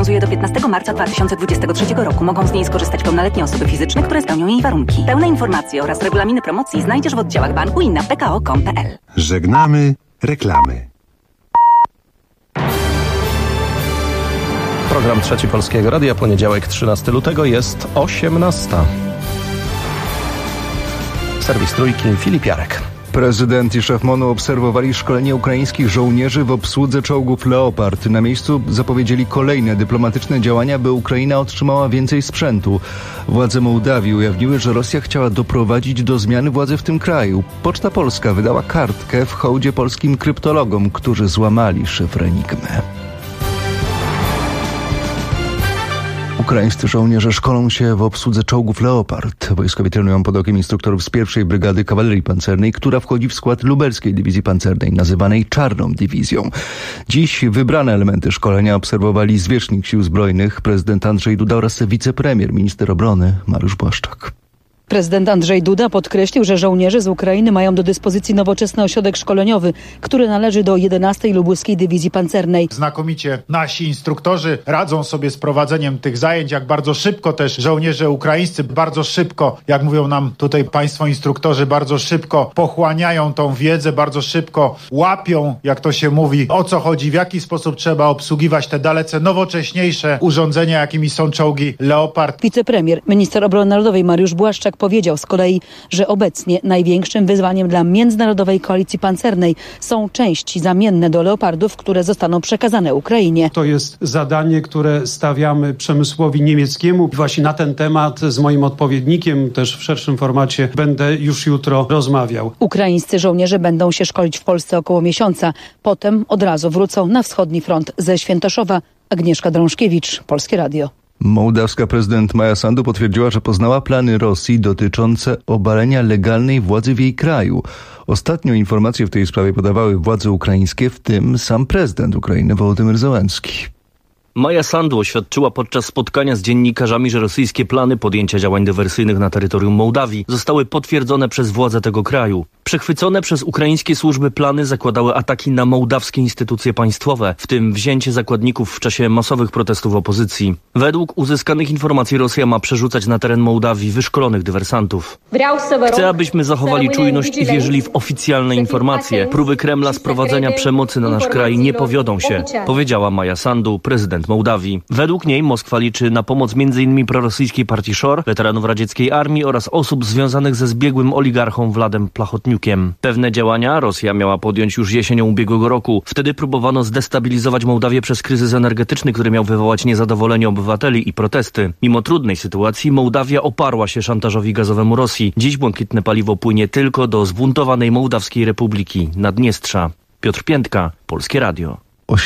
obowiązuje do 15 marca 2023 roku. Mogą z niej skorzystać pełnoletnie osoby fizyczne, które spełnią jej warunki. Pełne informacje oraz regulaminy promocji znajdziesz w oddziałach banku i na pko.com.pl. Żegnamy reklamy. Program Trzeci Polskiego Radia, poniedziałek 13 lutego, jest 18. Serwis Trójki, Filip Jarek. Prezydent i szef MON-u obserwowali szkolenie ukraińskich żołnierzy w obsłudze czołgów Leopard. Na miejscu zapowiedzieli kolejne dyplomatyczne działania, by Ukraina otrzymała więcej sprzętu. Władze Mołdawii ujawniły, że Rosja chciała doprowadzić do zmiany władzy w tym kraju. Poczta Polska wydała kartkę w hołdzie polskim kryptologom, którzy złamali szyfr Enigmy. Ukraińscy żołnierze szkolą się w obsłudze czołgów Leopard. Wojskowi trenują pod okiem instruktorów z 1. Brygady Kawalerii Pancernej, która wchodzi w skład lubelskiej dywizji pancernej, nazywanej Czarną Dywizją. Dziś wybrane elementy szkolenia obserwowali zwierzchnik Sił Zbrojnych, prezydent Andrzej Duda oraz wicepremier, minister obrony Mariusz Błaszczak. Prezydent Andrzej Duda podkreślił, że żołnierze z Ukrainy mają do dyspozycji nowoczesny ośrodek szkoleniowy, który należy do 11. Lubuskiej Dywizji Pancernej. Znakomicie nasi instruktorzy radzą sobie z prowadzeniem tych zajęć, jak bardzo szybko też żołnierze ukraińscy, bardzo szybko, jak mówią nam tutaj państwo instruktorzy, bardzo szybko pochłaniają tą wiedzę, bardzo szybko łapią, jak to się mówi, o co chodzi, w jaki sposób trzeba obsługiwać te dalece nowocześniejsze urządzenia, jakimi są czołgi Leopard. Wicepremier, minister obrony narodowej Mariusz Błaszczak powiedział z kolei, że obecnie największym wyzwaniem dla międzynarodowej koalicji pancernej są części zamienne do Leopardów, które zostaną przekazane Ukrainie. To jest zadanie, które stawiamy przemysłowi niemieckiemu. Właśnie na ten temat z moim odpowiednikiem, też w szerszym formacie, będę już jutro rozmawiał. Ukraińscy żołnierze będą się szkolić w Polsce około miesiąca. Potem od razu wrócą na wschodni front ze Świętoszowa. Agnieszka Drążkiewicz, Polskie Radio. Mołdawska prezydent Maja Sandu potwierdziła, że poznała plany Rosji dotyczące obalenia legalnej władzy w jej kraju. Ostatnio informacje w tej sprawie podawały władze ukraińskie, w tym sam prezydent Ukrainy Wołodymyr Zełenski. Maja Sandu oświadczyła podczas spotkania z dziennikarzami, że rosyjskie plany podjęcia działań dywersyjnych na terytorium Mołdawii zostały potwierdzone przez władze tego kraju. Przechwycone przez ukraińskie służby plany zakładały ataki na mołdawskie instytucje państwowe, w tym wzięcie zakładników w czasie masowych protestów opozycji. Według uzyskanych informacji Rosja ma przerzucać na teren Mołdawii wyszkolonych dywersantów. Chcę, abyśmy zachowali czujność i wierzyli w oficjalne informacje. Próby Kremla sprowadzenia przemocy na nasz kraj nie powiodą się, powiedziała Maja Sandu, prezydent Mołdawii. Według niej Moskwa liczy na pomoc m.in. prorosyjskiej partii Szor, weteranów radzieckiej armii oraz osób związanych ze zbiegłym oligarchą Władem Plachotniukiem. Pewne działania Rosja miała podjąć już jesienią ubiegłego roku. Wtedy próbowano zdestabilizować Mołdawię przez kryzys energetyczny, który miał wywołać niezadowolenie obywateli i protesty. Mimo trudnej sytuacji Mołdawia oparła się szantażowi gazowemu Rosji. Dziś błękitne paliwo płynie tylko do zbuntowanej Mołdawskiej Republiki Naddniestrza. Piotr Piętka, Polskie Radio.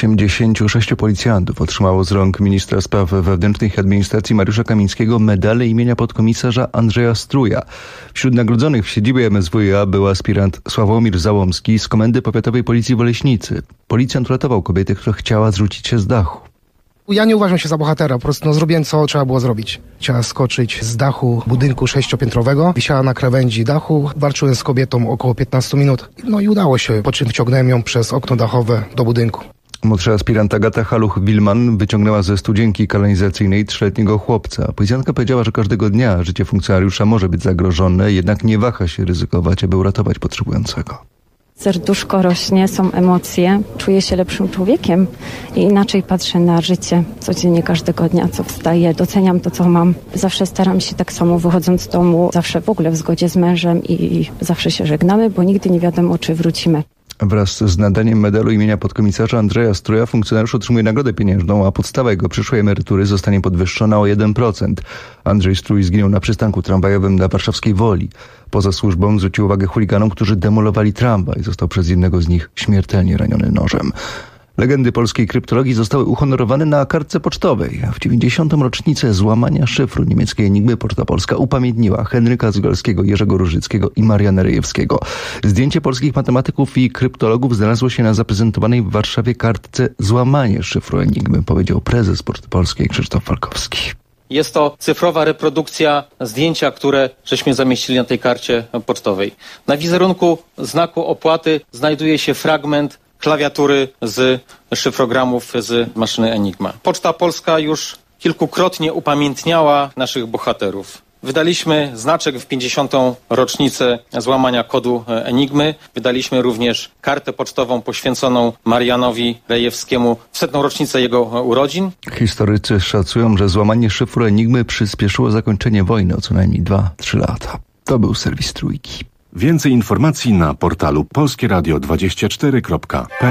86 policjantów otrzymało z rąk ministra spraw wewnętrznych i administracji Mariusza Kamińskiego medale imienia podkomisarza Andrzeja Struja. Wśród nagrodzonych w siedzibie MSWiA był aspirant Sławomir Załomski z Komendy Powiatowej Policji w Oleśnicy. Policjant uratował kobietę, która chciała zrzucić się z dachu. Ja nie uważam się za bohatera, po prostu zrobiłem co trzeba było zrobić. Chciała skoczyć z dachu budynku 6-piętrowego, wisiała na krawędzi dachu, walczyłem z kobietą około 15 minut, no i udało się, po czym wciągnąłem ją przez okno dachowe do budynku. Młodsza aspirant Agata Haluch-Wilman wyciągnęła ze studzienki kanalizacyjnej 3-letniego chłopca. Policjantka powiedziała, że każdego dnia życie funkcjonariusza może być zagrożone, jednak nie waha się ryzykować, aby uratować potrzebującego. Serduszko rośnie, są emocje, czuję się lepszym człowiekiem i inaczej patrzę na życie codziennie, każdego dnia, co wstaję, doceniam to, co mam. Zawsze staram się tak samo, wychodząc z domu, zawsze w ogóle w zgodzie z mężem i zawsze się żegnamy, bo nigdy nie wiadomo, czy wrócimy. Wraz z nadaniem medalu imienia podkomisarza Andrzeja Struja funkcjonariusz otrzymuje nagrodę pieniężną, a podstawa jego przyszłej emerytury zostanie podwyższona o 1%. Andrzej Strój zginął na przystanku tramwajowym na warszawskiej Woli. Poza służbą zwrócił uwagę chuliganom, którzy demolowali tramwaj. Został przez jednego z nich śmiertelnie raniony nożem. Legendy polskiej kryptologii zostały uhonorowane na kartce pocztowej. W 90. rocznicę złamania szyfru niemieckiej Enigmy Poczta Polska upamiętniła Henryka Zygalskiego, Jerzego Różyckiego i Mariana Rejewskiego. Zdjęcie polskich matematyków i kryptologów znalazło się na zaprezentowanej w Warszawie kartce Złamanie szyfru Enigmy, powiedział prezes Poczty Polskiej Krzysztof Falkowski. Jest to cyfrowa reprodukcja zdjęcia, które żeśmy zamieścili na tej karcie pocztowej. Na wizerunku znaku opłaty znajduje się fragment klawiatury z szyfrogramów z maszyny Enigma. Poczta Polska już kilkukrotnie upamiętniała naszych bohaterów. Wydaliśmy znaczek w 50. rocznicę złamania kodu Enigmy. Wydaliśmy również kartę pocztową poświęconą Marianowi Rejewskiemu w 100. rocznicę jego urodzin. Historycy szacują, że złamanie szyfru Enigmy przyspieszyło zakończenie wojny o co najmniej 2-3 lata. To był serwis Trójki. Więcej informacji na portalu polskieradio24.pl.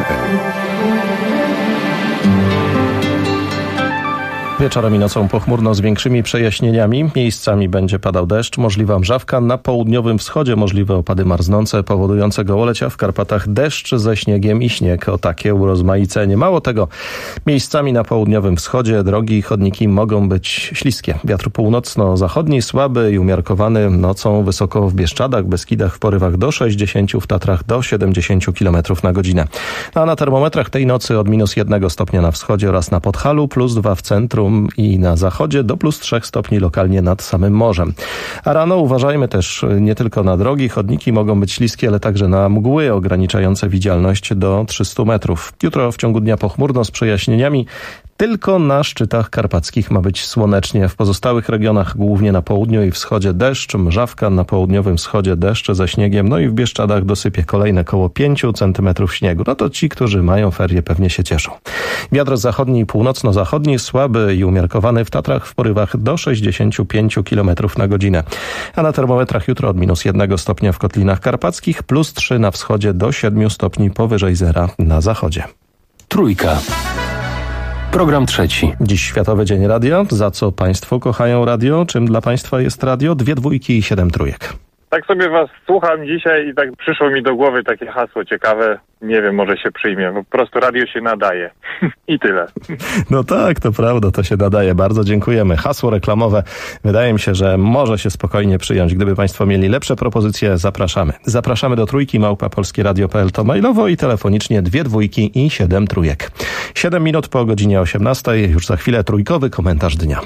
Wieczorem i nocą pochmurno z większymi przejaśnieniami. Miejscami będzie padał deszcz, możliwa mrzawka. Na południowym wschodzie możliwe opady marznące, powodujące gołolecia. W Karpatach deszcz ze śniegiem i śnieg o takie urozmaicenie. Mało tego, miejscami na południowym wschodzie drogi i chodniki mogą być śliskie. Wiatr północno-zachodni słaby i umiarkowany, nocą wysoko w Bieszczadach, Beskidach w porywach do 60, w Tatrach do 70 km na godzinę. A na termometrach tej nocy od -1 stopnia na wschodzie oraz na Podhalu, +2 w centrum i na zachodzie, do +3 stopni lokalnie nad samym morzem. A rano uważajmy też nie tylko na drogi, chodniki mogą być śliskie, ale także na mgły ograniczające widzialność do 300 metrów. Jutro w ciągu dnia pochmurno z przejaśnieniami. Tylko na szczytach karpackich ma być słonecznie. W pozostałych regionach, głównie na południu i wschodzie deszcz, mrzawka, na południowym wschodzie deszcz ze śniegiem, no i w Bieszczadach dosypie kolejne koło 5 cm śniegu. No to ci, którzy mają ferie, pewnie się cieszą. Wiatr zachodni i północno-zachodni słaby i umiarkowany, w Tatrach w porywach do 65 km na godzinę. A na termometrach jutro od -1 stopnia w Kotlinach Karpackich, +3 na wschodzie do 7 stopni powyżej zera na zachodzie. Trójka. Program trzeci. Dziś Światowy Dzień Radia. Za co Państwo kochają radio? Czym dla Państwa jest radio? 2 dwójki i 7 trójek. Tak sobie was słucham dzisiaj i tak przyszło mi do głowy takie hasło ciekawe. Nie wiem, może się przyjmie. Po prostu radio się nadaje. I tyle. No tak, to prawda, to się nadaje. Bardzo dziękujemy. Hasło reklamowe wydaje mi się, że może się spokojnie przyjąć. Gdyby Państwo mieli lepsze propozycje, zapraszamy. Zapraszamy do Trójki @polskieradio.pl, to mailowo i telefonicznie 2 dwójki i 7 trójek. 7 minut po godzinie 18. Już za chwilę trójkowy komentarz dnia.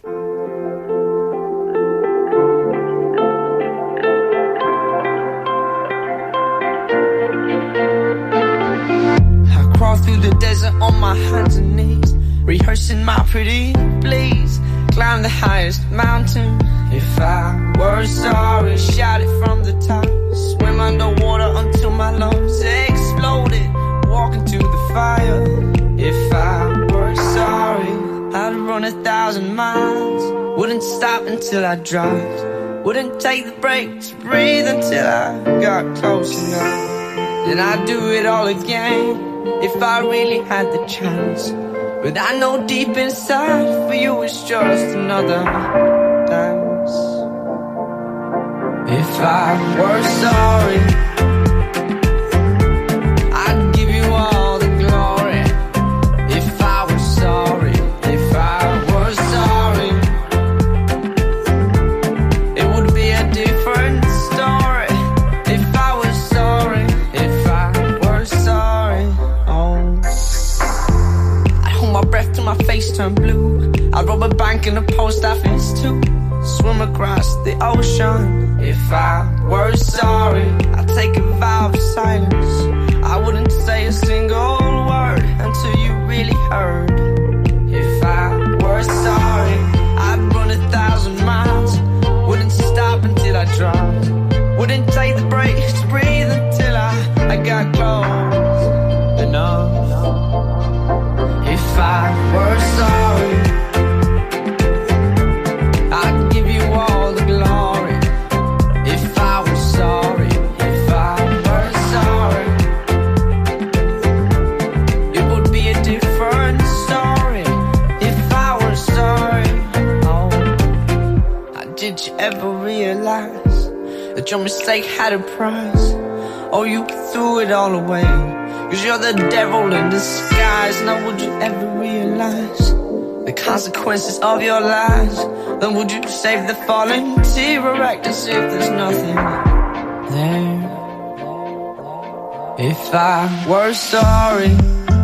Through the desert on my hands and knees, rehearsing my pretty please. Climb the highest mountain. If I were sorry, shout it from the top. Swim underwater until my lungs exploded. Walk into the fire. If I were sorry, I'd run 1,000 miles. Wouldn't stop until I dropped. Wouldn't take the break to breathe until I got close enough. Then I'd do it all again. If I really had the chance. But I know deep inside for you it's just another dance. If I were sorry, I'd give you all the glory. If I were sorry, if I were sorry, it would be a different story. If I was sorry, if I were sorry. My breath till my face turned blue. I'd rob a bank in a post office too. Swim across the ocean. If I were sorry, I'd take a vow of silence. I wouldn't say a single word until you really heard. If I were sorry, I'd run 1,000 miles. Wouldn't stop until I dropped. Wouldn't take the break to breathe until I got close enough. If I were sorry, I'd give you all the glory. If I were sorry, if I were sorry, it would be a different story. If I were sorry, oh, did you ever realize that your mistake had a price? Oh, you threw it all away. 'Cause you're the devil in disguise. Now would you ever realize the consequences of your lies? Then would you save the falling tear or act as if there's nothing there? If I were sorry,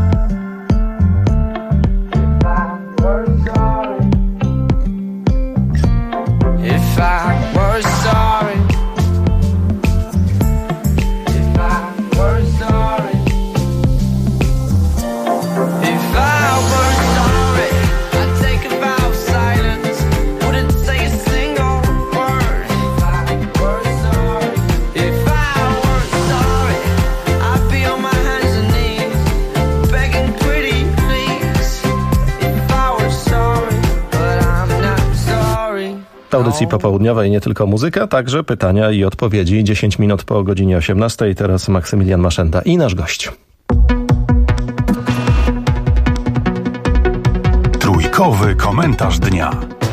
if I were sorry, if I were sorry, W audycji popołudniowej nie tylko muzyka, także pytania i odpowiedzi. 10 minut po godzinie 18. Teraz Maksymilian Maszenda i nasz gość. Trójkowy komentarz dnia.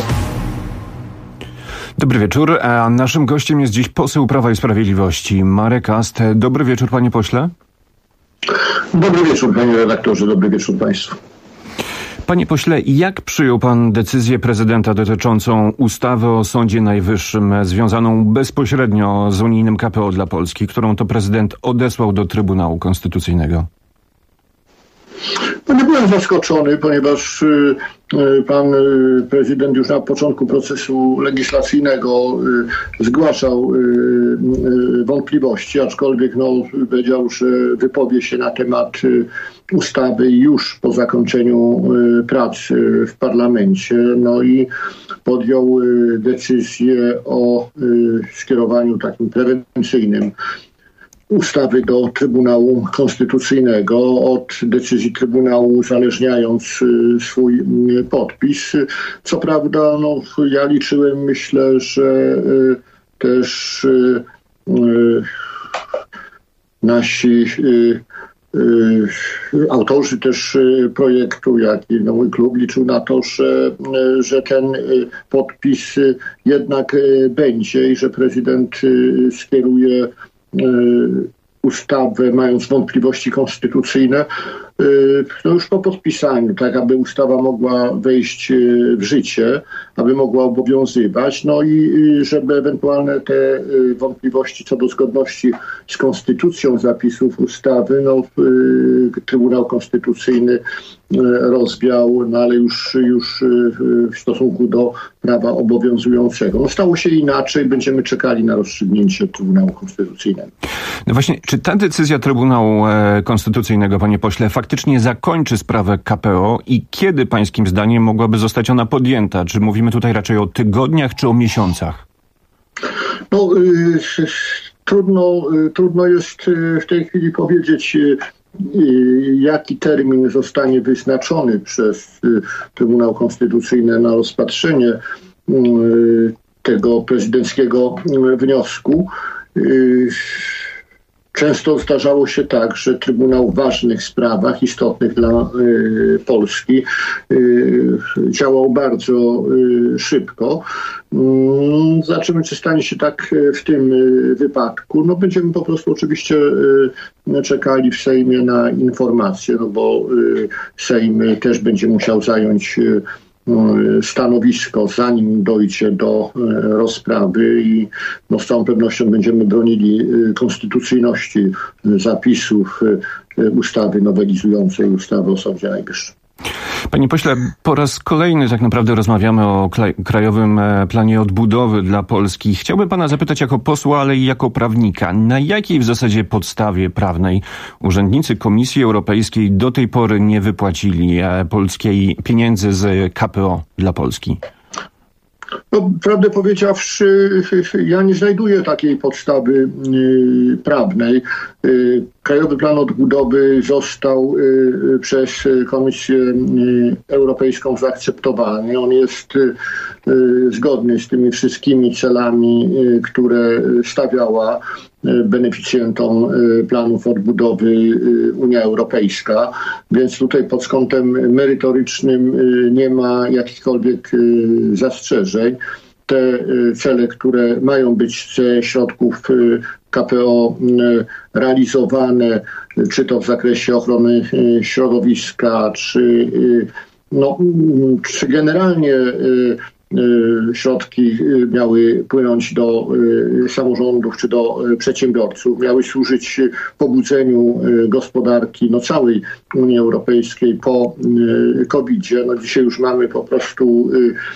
Dobry wieczór, a naszym gościem jest dziś poseł Prawa i Sprawiedliwości Marek Ast. Dobry wieczór, panie pośle. Dobry wieczór, panie redaktorze, dobry wieczór państwu. Panie pośle, jak przyjął pan decyzję prezydenta dotyczącą ustawy o Sądzie Najwyższym, związaną bezpośrednio z unijnym KPO dla Polski, którą to prezydent odesłał do Trybunału Konstytucyjnego? No nie byłem zaskoczony, ponieważ pan prezydent już na początku procesu legislacyjnego zgłaszał wątpliwości, aczkolwiek powiedział, że wypowie się na temat ustawy już po zakończeniu prac w parlamencie. No i podjął decyzję o skierowaniu takim prewencyjnym ustawy do Trybunału Konstytucyjnego, od decyzji Trybunału uzależniając swój podpis. Co prawda, ja liczyłem, myślę, że też nasi autorzy też projektu, jak i mój klub liczył na to, że ten podpis jednak będzie i że prezydent skieruje ustawę, mając wątpliwości konstytucyjne, już po podpisaniu, tak aby ustawa mogła wejść w życie, aby mogła obowiązywać, i żeby ewentualne te wątpliwości co do zgodności z konstytucją zapisów ustawy, Trybunał Konstytucyjny rozwiał, ale już w stosunku do prawa obowiązującego. Stało się inaczej, będziemy czekali na rozstrzygnięcie Trybunału Konstytucyjnego. No właśnie, czy ta decyzja Trybunału Konstytucyjnego, panie pośle, faktycznie zakończy sprawę KPO i kiedy pańskim zdaniem mogłaby zostać ona podjęta? Czy mówimy tutaj raczej o tygodniach czy o miesiącach? Trudno jest w tej chwili powiedzieć, jaki termin zostanie wyznaczony przez Trybunał Konstytucyjny na rozpatrzenie tego prezydenckiego wniosku. Często zdarzało się tak, że Trybunał w ważnych sprawach, istotnych dla Polski, działał bardzo szybko. Zobaczymy, czy stanie się tak w tym wypadku. Będziemy po prostu oczywiście czekali w Sejmie na informacje, bo Sejm też będzie musiał zająć stanowisko, zanim dojdzie do rozprawy i z całą pewnością będziemy bronili konstytucyjności zapisów ustawy nowelizującej ustawy o Sądzie Najwyższym. Panie pośle, po raz kolejny tak naprawdę rozmawiamy o Krajowym Planie Odbudowy dla Polski. Chciałbym pana zapytać jako posła, ale i jako prawnika, na jakiej w zasadzie podstawie prawnej urzędnicy Komisji Europejskiej do tej pory nie wypłacili polskiej pieniędzy z KPO dla Polski? Prawdę powiedziawszy, ja nie znajduję takiej podstawy prawnej. Krajowy Plan Odbudowy został przez Komisję Europejską zaakceptowany. On jest zgodny z tymi wszystkimi celami, które stawiała beneficjentom planów odbudowy Unia Europejska, więc tutaj pod kątem merytorycznym nie ma jakichkolwiek zastrzeżeń. Te cele, które mają być ze środków KPO realizowane, czy to w zakresie ochrony środowiska, czy generalnie środki miały płynąć do samorządów czy do przedsiębiorców, miały służyć pobudzeniu gospodarki całej Unii Europejskiej po COVID-zie. Dzisiaj już mamy po prostu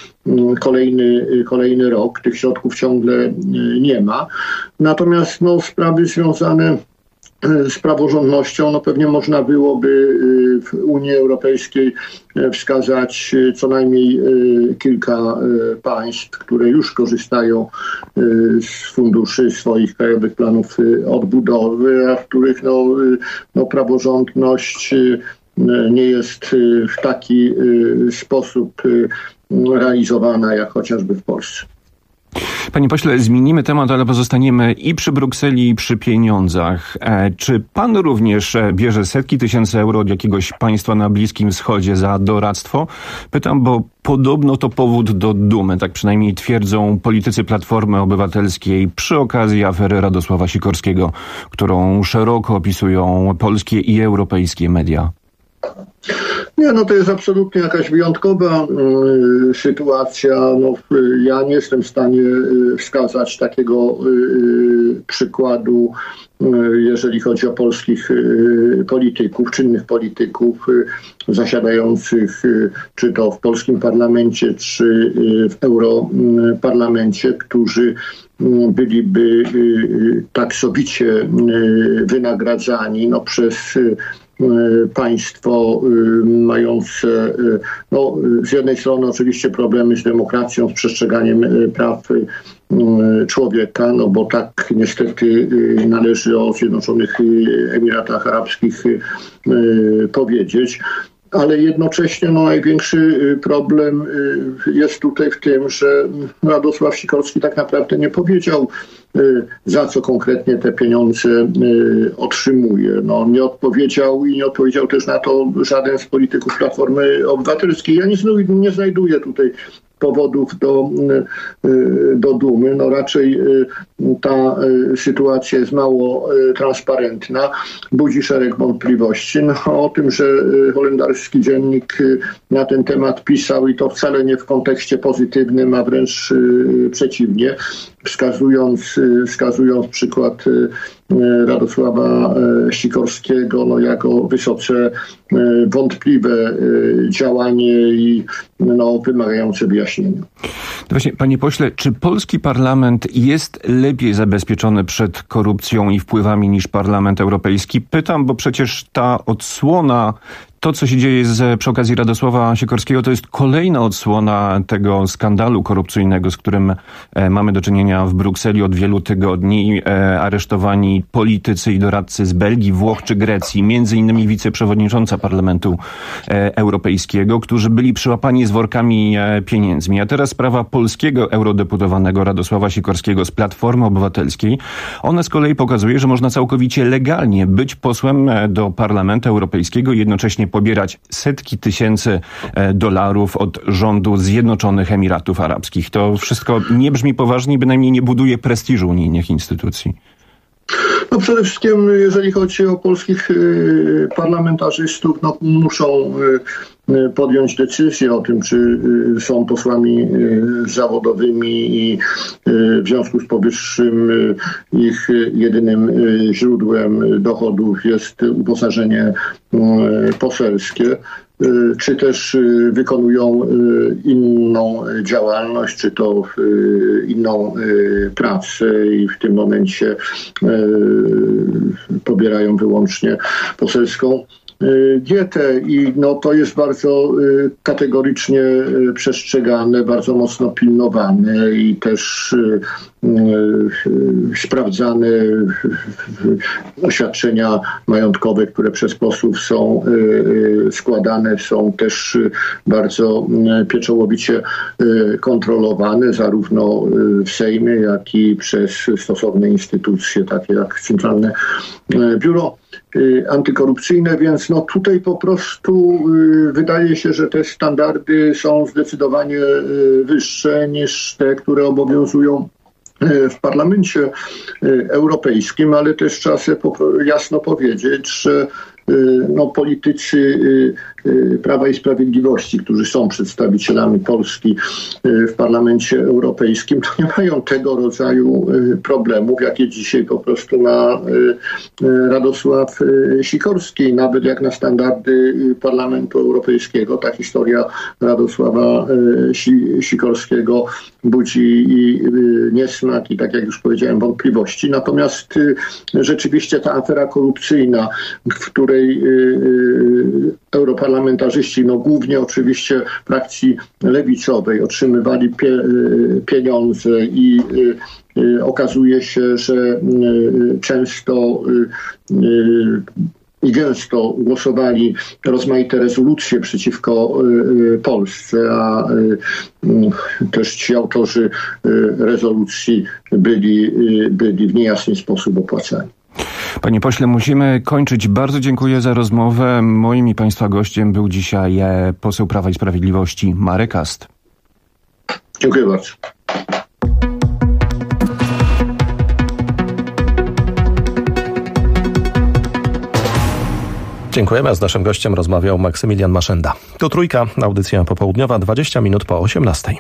kolejny rok. Tych środków ciągle nie ma. Natomiast sprawy związane z praworządnością, pewnie można byłoby w Unii Europejskiej wskazać co najmniej kilka państw, które już korzystają z funduszy swoich krajowych planów odbudowy, a w których praworządność nie jest w taki sposób realizowana jak chociażby w Polsce. Panie pośle, zmienimy temat, ale pozostaniemy i przy Brukseli, i przy pieniądzach. Czy pan również bierze setki tysięcy euro od jakiegoś państwa na Bliskim Wschodzie za doradztwo? Pytam, bo podobno to powód do dumy, tak przynajmniej twierdzą politycy Platformy Obywatelskiej przy okazji afery Radosława Sikorskiego, którą szeroko opisują polskie i europejskie media. Nie, no to jest absolutnie jakaś wyjątkowa sytuacja. No, ja nie jestem w stanie wskazać takiego przykładu, jeżeli chodzi o polskich polityków, czynnych polityków zasiadających czy to w polskim parlamencie, czy w Europarlamencie, którzy byliby tak sowicie wynagradzani przez państwo mające z jednej strony oczywiście problemy z demokracją, z przestrzeganiem praw człowieka, bo tak niestety należy o Zjednoczonych Emiratach Arabskich powiedzieć. Ale jednocześnie największy problem jest tutaj w tym, że Radosław Sikorski tak naprawdę nie powiedział, za co konkretnie te pieniądze otrzymuje. Nie odpowiedział i nie odpowiedział też na to żaden z polityków Platformy Obywatelskiej. Ja nie znajduję tutaj powodów do dumy. Raczej ta sytuacja jest mało transparentna, budzi szereg wątpliwości. O tym, że holenderski dziennik na ten temat pisał i to wcale nie w kontekście pozytywnym, a wręcz przeciwnie, wskazując przykład Radosława Sikorskiego jako wysoce wątpliwe działanie i wymagające wyjaśnienia. Właśnie, panie pośle, czy polski parlament jest lepiej zabezpieczony przed korupcją i wpływami niż Parlament Europejski? Pytam, bo przecież ta odsłona, to co się dzieje przy okazji Radosława Sikorskiego, to jest kolejna odsłona tego skandalu korupcyjnego, z którym mamy do czynienia w Brukseli od wielu tygodni. Aresztowani politycy i doradcy z Belgii, Włoch czy Grecji, między innymi wiceprzewodnicząca Parlamentu Europejskiego, którzy byli przyłapani z workami pieniędzmi. A teraz sprawa polskiego eurodeputowanego Radosława Sikorskiego z Platformy Obywatelskiej. Ona z kolei pokazuje, że można całkowicie legalnie być posłem do Parlamentu Europejskiego i jednocześnie pobierać setki tysięcy dolarów od rządu Zjednoczonych Emiratów Arabskich. To wszystko nie brzmi poważnie i bynajmniej nie buduje prestiżu unijnych instytucji. Przede wszystkim, jeżeli chodzi o polskich parlamentarzystów, muszą podjąć decyzję o tym, czy są posłami zawodowymi i w związku z powyższym ich jedynym źródłem dochodów jest uposażenie poselskie, czy też wykonują inną działalność, czy to inną pracę i w tym momencie pobierają wyłącznie poselską dietę i to jest bardzo kategorycznie przestrzegane, bardzo mocno pilnowane i też sprawdzane oświadczenia majątkowe, które przez posłów są składane, są też bardzo pieczołowicie kontrolowane, zarówno w Sejmie, jak i przez stosowne instytucje, takie jak Centralne Biuro Antykorupcyjne, więc tutaj po prostu wydaje się, że te standardy są zdecydowanie wyższe niż te, które obowiązują w Parlamencie Europejskim, ale też trzeba sobie jasno powiedzieć, że politycy Prawa i Sprawiedliwości, którzy są przedstawicielami Polski w Parlamencie Europejskim, to nie mają tego rodzaju problemów, jakie dzisiaj po prostu ma Radosław Sikorski. Nawet jak na standardy Parlamentu Europejskiego, ta historia Radosława Sikorskiego budzi i niesmak i, tak jak już powiedziałem, wątpliwości. Natomiast rzeczywiście ta afera korupcyjna, w której europarlamentarzyści, głównie oczywiście frakcji lewicowej, otrzymywali pieniądze i okazuje się, że często i gęsto głosowali rozmaite rezolucje przeciwko Polsce, a też ci autorzy rezolucji byli w niejasny sposób opłacani. Panie pośle, musimy kończyć. Bardzo dziękuję za rozmowę. Moim i państwa gościem był dzisiaj poseł Prawa i Sprawiedliwości Marek Ast. Dziękuję bardzo. Dziękujemy. Z naszym gościem rozmawiał Maksymilian Maszenda. To Trójka, audycja popołudniowa, 20 minut po 18.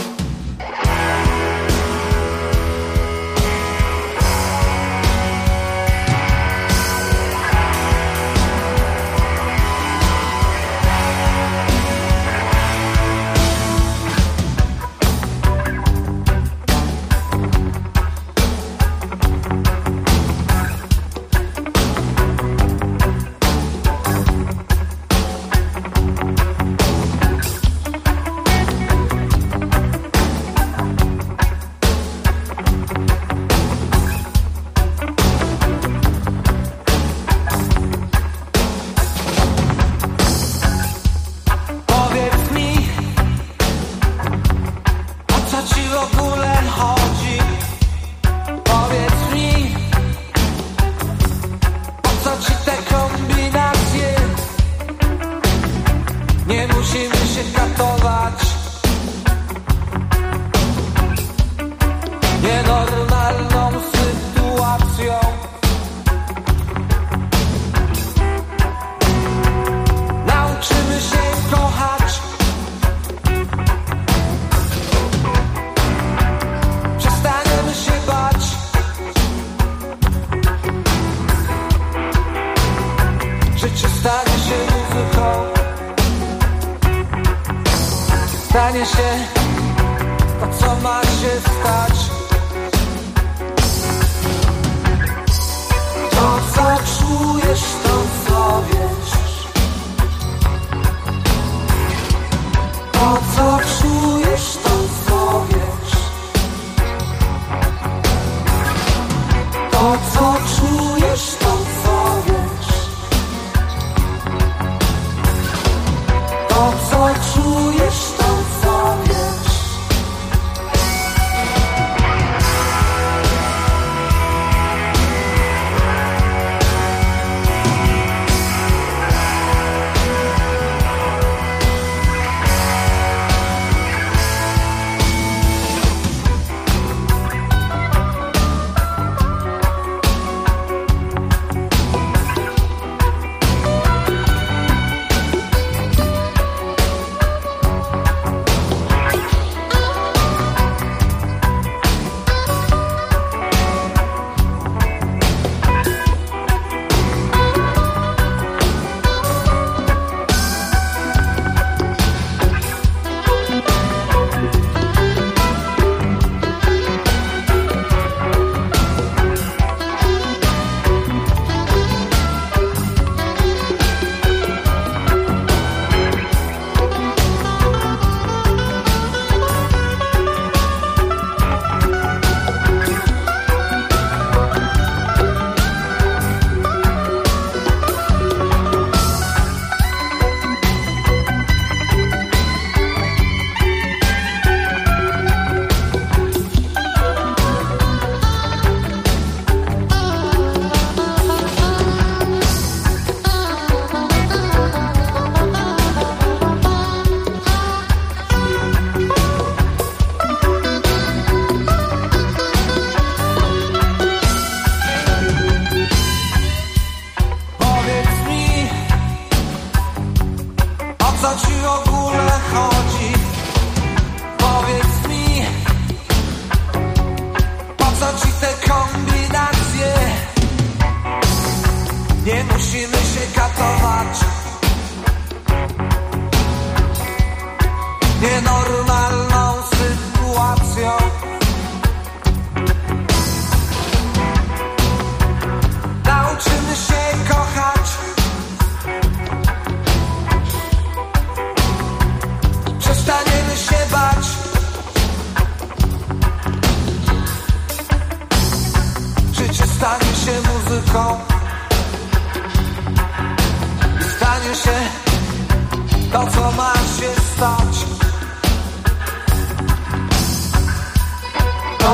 Stanie się to, co ma się stać. To, co czujesz, to, co wiesz. To, co czujesz, to, co wiesz. To, co czujesz, to, co wiesz. To, co czujesz, to, co wiesz.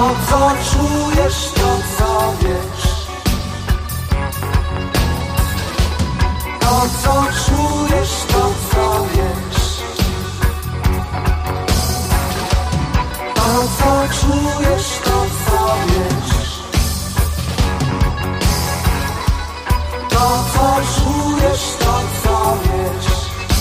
To co czujesz, to co wiesz. To co czujesz, to co wiesz. To co czujesz, to co wiesz. To co czujesz, to co wiesz.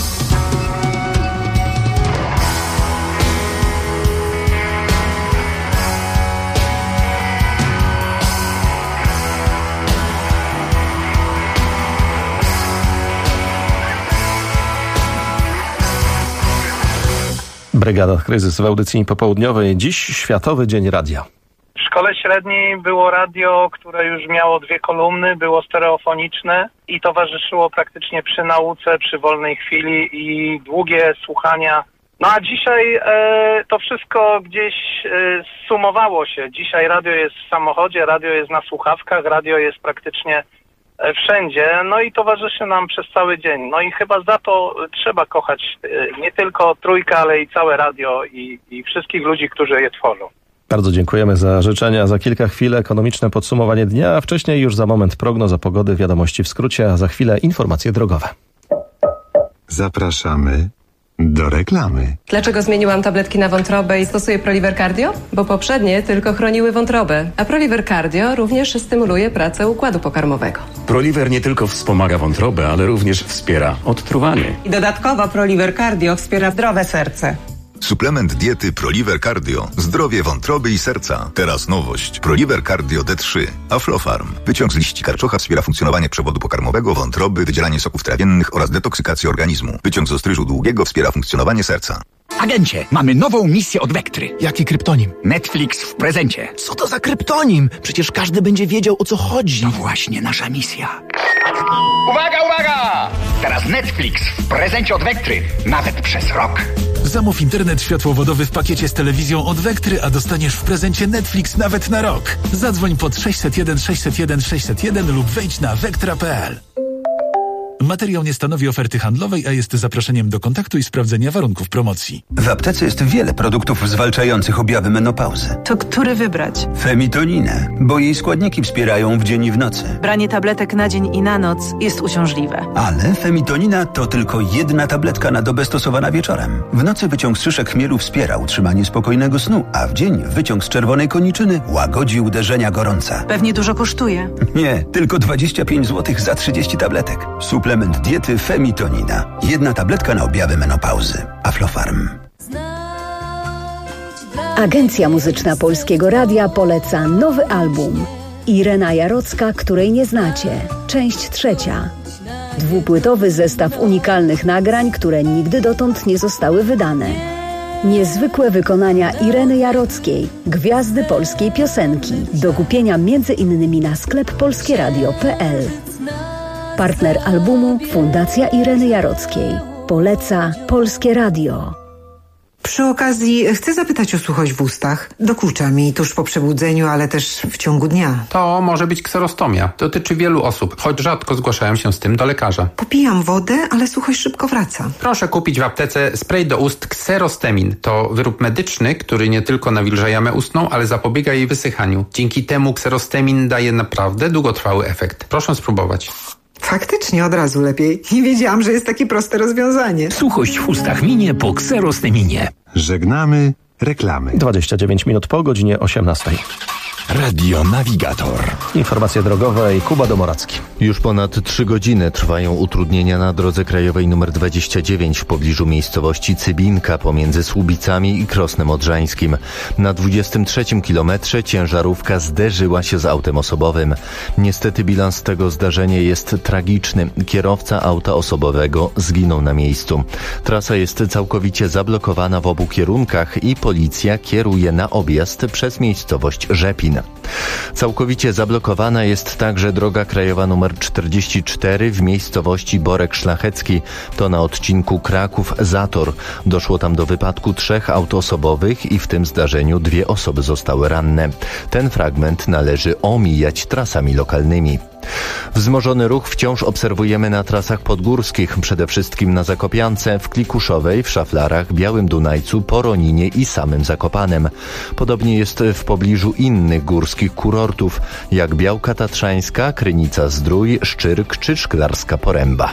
Brygada Kryzys w audycji popołudniowej. Dziś Światowy Dzień Radia. W szkole średniej było radio, które już miało 2 kolumny, było stereofoniczne i towarzyszyło praktycznie przy nauce, przy wolnej chwili i długie słuchania. No a dzisiaj to wszystko gdzieś sumowało się. Dzisiaj radio jest w samochodzie, radio jest na słuchawkach, radio jest praktycznie wszędzie, no i towarzyszy nam przez cały dzień. No i chyba za to trzeba kochać nie tylko Trójkę, ale i całe radio i wszystkich ludzi, którzy je tworzą. Bardzo dziękujemy za życzenia. Za kilka chwil ekonomiczne podsumowanie dnia, a wcześniej już za moment prognoza pogody, wiadomości w skrócie, a za chwilę informacje drogowe. Zapraszamy do reklamy. Dlaczego zmieniłam tabletki na wątrobę i stosuję Proliver Cardio? Bo poprzednie tylko chroniły wątrobę, a Proliver Cardio również stymuluje pracę układu pokarmowego. Proliver nie tylko wspomaga wątrobę, ale również wspiera odtruwanie. I dodatkowo Proliver Cardio wspiera zdrowe serce. Suplement diety Proliver Cardio. Zdrowie wątroby i serca. Teraz nowość. Proliver Cardio D3. Aflofarm. Wyciąg z liści karczocha wspiera funkcjonowanie przewodu pokarmowego, wątroby, wydzielanie soków trawiennych oraz detoksykację organizmu. Wyciąg z ostryżu długiego wspiera funkcjonowanie serca. Agencie, mamy nową misję od Vectry. Jaki kryptonim? Netflix w prezencie. Co to za kryptonim? Przecież każdy będzie wiedział, o co chodzi. To właśnie nasza misja. Uwaga, uwaga! Teraz Netflix w prezencie od Vectry. Nawet przez rok. Zamów internet światłowodowy w pakiecie z telewizją od Vectry, a dostaniesz w prezencie Netflix nawet na rok. Zadzwoń pod 601 601 601 lub wejdź na vectra.pl. Materiał nie stanowi oferty handlowej, a jest zaproszeniem do kontaktu i sprawdzenia warunków promocji. W aptece jest wiele produktów zwalczających objawy menopauzy. To który wybrać? Femitoninę, bo jej składniki wspierają w dzień i w nocy. Branie tabletek na dzień i na noc jest uciążliwe. Ale femitonina to tylko jedna tabletka na dobę stosowana wieczorem. W nocy wyciąg z szyszek chmielu wspiera utrzymanie spokojnego snu, a w dzień wyciąg z czerwonej koniczyny łagodzi uderzenia gorąca. Pewnie dużo kosztuje. Nie, tylko 25 zł za 30 tabletek. Suplement diety Femitonina. Jedna tabletka na objawy menopauzy. Aflofarm. Agencja Muzyczna Polskiego Radia poleca nowy album. Irena Jarocka, której nie znacie. Część 3. 2-płytowy zestaw unikalnych nagrań, które nigdy dotąd nie zostały wydane. Niezwykłe wykonania Ireny Jarockiej, gwiazdy polskiej piosenki. Do kupienia m.in. na sklep polskieradio.pl. Partner albumu Fundacja Ireny Jarockiej. Poleca Polskie Radio. Przy okazji chcę zapytać o suchość w ustach. Dokucza mi tuż po przebudzeniu, ale też w ciągu dnia. To może być kserostomia. Dotyczy wielu osób, choć rzadko zgłaszają się z tym do lekarza. Popijam wodę, ale suchość szybko wraca. Proszę kupić w aptece spray do ust Kserostemin. To wyrób medyczny, który nie tylko nawilża jamę ustną, ale zapobiega jej wysychaniu. Dzięki temu Kserostemin daje naprawdę długotrwały efekt. Proszę spróbować. Faktycznie od razu lepiej. Nie wiedziałam, że jest takie proste rozwiązanie. Suchość w ustach minie po Kserosteminie. Żegnamy reklamy. 29 minut po godzinie 18. Radio Navigator. Informacje drogowe i Kuba Domoracki. Już ponad 3 godziny trwają utrudnienia na drodze krajowej nr 29 w pobliżu miejscowości Cybinka pomiędzy Słubicami i Krosnem Odrzańskim. Na 23 kilometrze ciężarówka zderzyła się z autem osobowym. Niestety bilans tego zdarzenia jest tragiczny. Kierowca auta osobowego zginął na miejscu. Trasa jest całkowicie zablokowana w obu kierunkach i policja kieruje na objazd przez miejscowość Rzepin. Całkowicie zablokowana jest także droga krajowa nr 44 w miejscowości Borek Szlachecki. To na odcinku Kraków-Zator. Doszło tam do wypadku 3 aut osobowych i w tym zdarzeniu 2 osoby zostały ranne. Ten fragment należy omijać trasami lokalnymi. Wzmożony ruch wciąż obserwujemy na trasach podgórskich, przede wszystkim na Zakopiance, w Klikuszowej, w Szaflarach, Białym Dunajcu, Poroninie i samym Zakopanem. Podobnie jest w pobliżu innych górskich kurortów, jak Białka Tatrzańska, Krynica-Zdrój, Szczyrk czy Szklarska Poręba.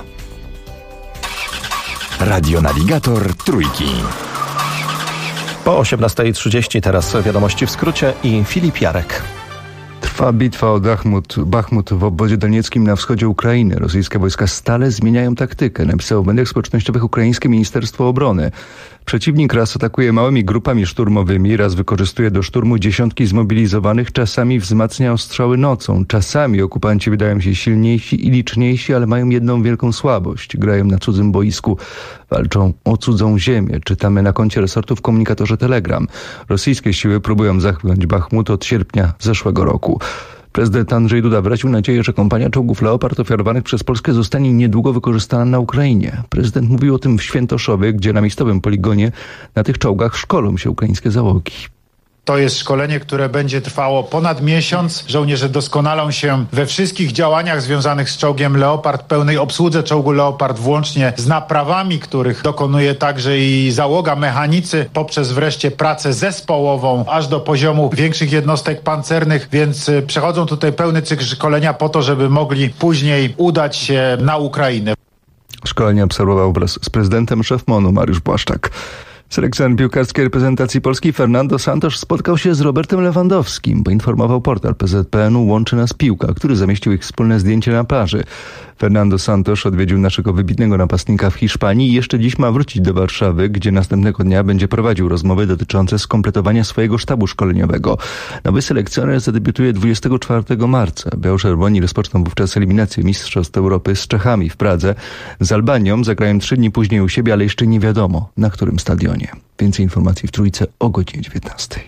Radionawigator Trójki. Po 18:30 teraz wiadomości w skrócie i Filip Jarek. Trwa bitwa o Bachmut w obwodzie donieckim na wschodzie Ukrainy. Rosyjskie wojska stale zmieniają taktykę, napisało w mediach społecznościowych ukraińskie Ministerstwo Obrony. Przeciwnik raz atakuje małymi grupami szturmowymi, raz wykorzystuje do szturmu dziesiątki zmobilizowanych, czasami wzmacnia ostrzały nocą. Czasami okupanci wydają się silniejsi i liczniejsi, ale mają jedną wielką słabość. Grają na cudzym boisku, walczą o cudzą ziemię. Czytamy na koncie resortu w komunikatorze Telegram. Rosyjskie siły próbują zachłonąć Bachmut od sierpnia zeszłego roku. Prezydent Andrzej Duda wyraził nadzieję, że kompania czołgów Leopard ofiarowanych przez Polskę zostanie niedługo wykorzystana na Ukrainie. Prezydent mówił o tym w Świętoszowie, gdzie na miejscowym poligonie na tych czołgach szkolą się ukraińskie załogi. To jest szkolenie, które będzie trwało ponad miesiąc. Żołnierze doskonalą się we wszystkich działaniach związanych z czołgiem Leopard, pełnej obsłudze czołgu Leopard, włącznie z naprawami, których dokonuje także i załoga, mechanicy, poprzez wreszcie pracę zespołową, aż do poziomu większych jednostek pancernych, więc przechodzą tutaj pełny cykl szkolenia po to, żeby mogli później udać się na Ukrainę. Szkolenie obserwował wraz z prezydentem szef MON-u Mariusz Błaszczak. Selekcjoner piłkarskiej reprezentacji Polski Fernando Santos spotkał się z Robertem Lewandowskim, poinformował portal PZPN-u Łączy Nas Piłka, który zamieścił ich wspólne zdjęcie na plaży. Fernando Santos odwiedził naszego wybitnego napastnika w Hiszpanii i jeszcze dziś ma wrócić do Warszawy, gdzie następnego dnia będzie prowadził rozmowy dotyczące skompletowania swojego sztabu szkoleniowego. Nowy selekcjoner zadebiutuje 24 marca. Biało-czerwoni rozpoczną wówczas eliminację Mistrzostw Europy z Czechami w Pradze. Z Albanią zagrają 3 dni później u siebie, ale jeszcze nie wiadomo na którym stadionie. Więcej informacji w Trójce o godzinie 19.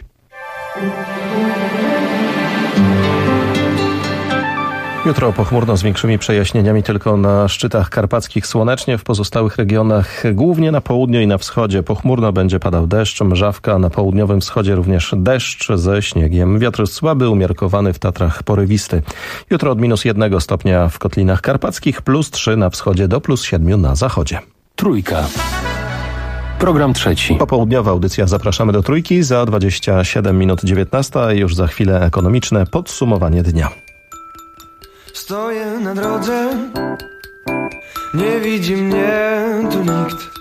Jutro pochmurno z większymi przejaśnieniami tylko na szczytach karpackich słonecznie, w pozostałych regionach głównie na południu i na wschodzie pochmurno będzie padał deszcz, mrzawka, na południowym wschodzie również deszcz ze śniegiem. Wiatr słaby, umiarkowany, w Tatrach porywisty. Jutro od -1 stopnia w Kotlinach Karpackich, +3 na wschodzie do +7 na zachodzie. Trójka. Program trzeci. Popołudniowa audycja. Zapraszamy do Trójki. Za 27 minut 19, a już za chwilę ekonomiczne podsumowanie dnia. Stoję na drodze, nie widzi mnie tu nikt.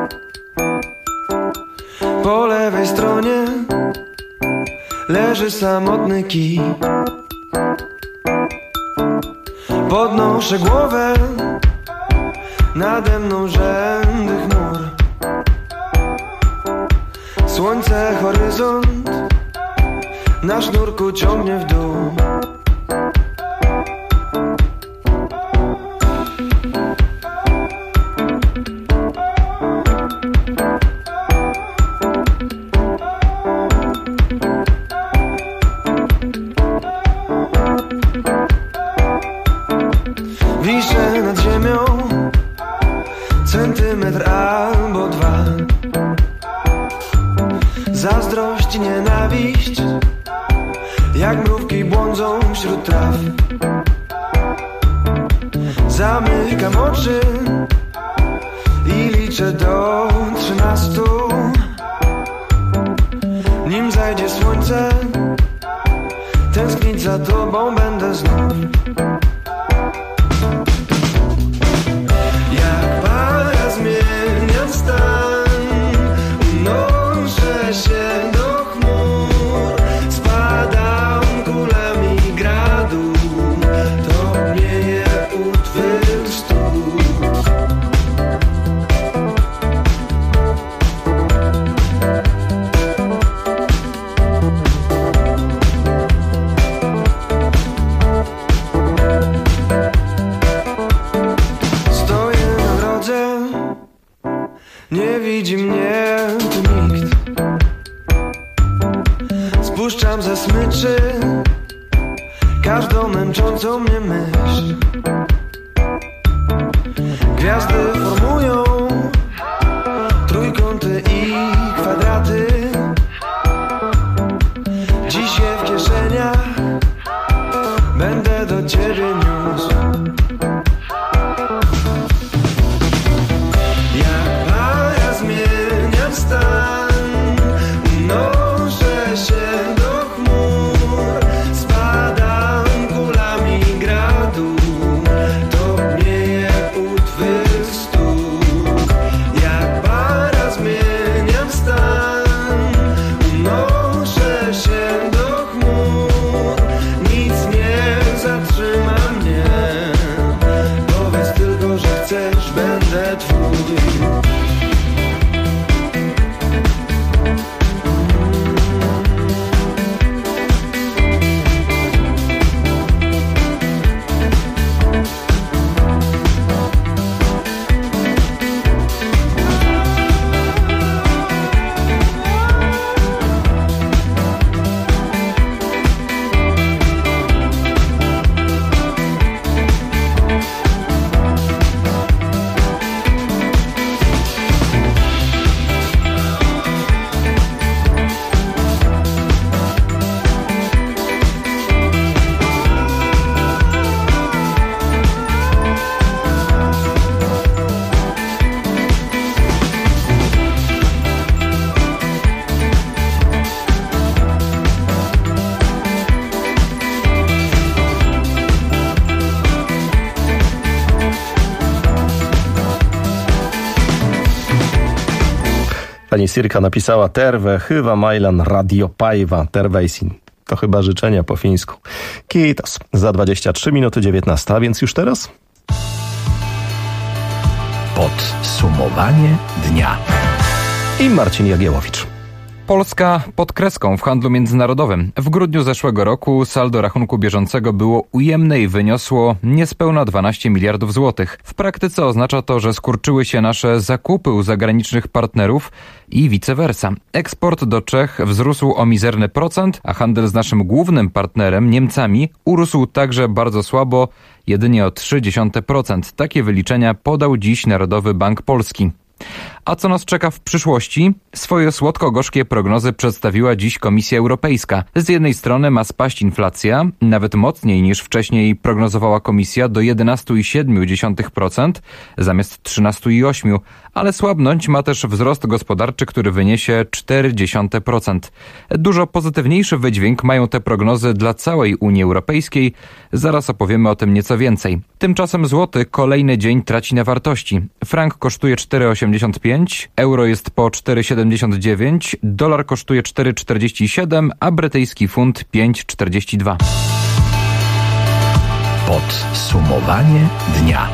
Po lewej stronie leży samotny kij. Podnoszę głowę, nade mną rzędy chmur. Słońce, horyzont, na sznurku ciągnie w dół. Wiszę nad ziemią centymetr albo 2. Zazdrość i nienawiść jak mrówki błądzą wśród traw. Zamykam oczy i liczę do 13. Nim zajdzie słońce, tęsknić za tobą będę znów. Jak para zmieniam stan, unoszę się do chmur, spadam kulami gradu, topnieje u twych stóp. Stoję na drodze, nie widzi mnie tu nikt. Spuszczam ze smyczy każdą męczącą mnie myśl. Gwiazdy formują trójkąty i kwadraty. Dziś je w kieszeniach będę do ciebie niósł. Pani Sirka napisała terve, hyvä mailan radiopäivä, terveisin. To chyba życzenia po fińsku. Kiitos. Za 23 minuty 19, a więc już teraz? Podsumowanie dnia. I Marcin Jagiełowicz. Polska pod kreską w handlu międzynarodowym. W grudniu zeszłego roku saldo rachunku bieżącego było ujemne i wyniosło niespełna 12 miliardów złotych. W praktyce oznacza to, że skurczyły się nasze zakupy u zagranicznych partnerów i vice versa. Eksport do Czech wzrósł o mizerny procent, a handel z naszym głównym partnerem, Niemcami, urósł także bardzo słabo, jedynie o 0,3%. Takie wyliczenia podał dziś Narodowy Bank Polski. A co nas czeka w przyszłości? Swoje słodko-gorzkie prognozy przedstawiła dziś Komisja Europejska. Z jednej strony ma spaść inflacja, nawet mocniej niż wcześniej prognozowała Komisja, do 11,7% zamiast 13,8%, ale słabnąć ma też wzrost gospodarczy, który wyniesie 0,4%. Dużo pozytywniejszy wydźwięk mają te prognozy dla całej Unii Europejskiej. Zaraz opowiemy o tym nieco więcej. Tymczasem złoty kolejny dzień traci na wartości. Frank kosztuje 4,85, euro jest po 4,79, dolar kosztuje 4,47, a brytyjski funt 5,42. Podsumowanie dnia.